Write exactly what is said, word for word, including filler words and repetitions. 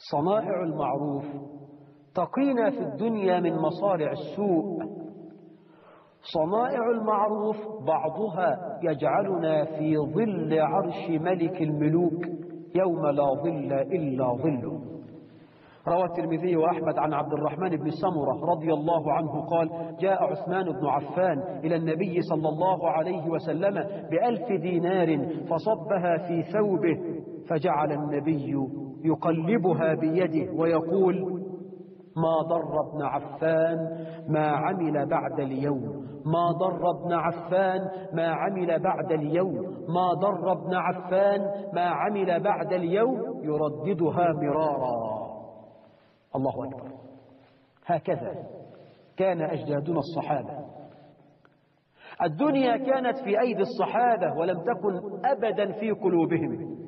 صنائع المعروف تقينا في الدنيا من مصارع السوء. صنائع المعروف بعضها يجعلنا في ظل عرش ملك الملوك يوم لا ظل إلا ظله. روى الترمذي وأحمد عن عبد الرحمن بن سمرة رضي الله عنه قال: جاء عثمان بن عفان إلى النبي صلى الله عليه وسلم بألف دينار فصبها في ثوبه، فجعل النبي يقلبها بيده ويقول: ما ضر ابن عفان ما عمل بعد اليوم، ما ضر ابن عفان ما عمل بعد اليوم، ما ضر ابن عفان ما عمل بعد اليوم، يرددها مرارا. الله أكبر. هكذا كان أجدادنا الصحابة. الدنيا كانت في أيدي الصحابة ولم تكن أبدا في قلوبهم.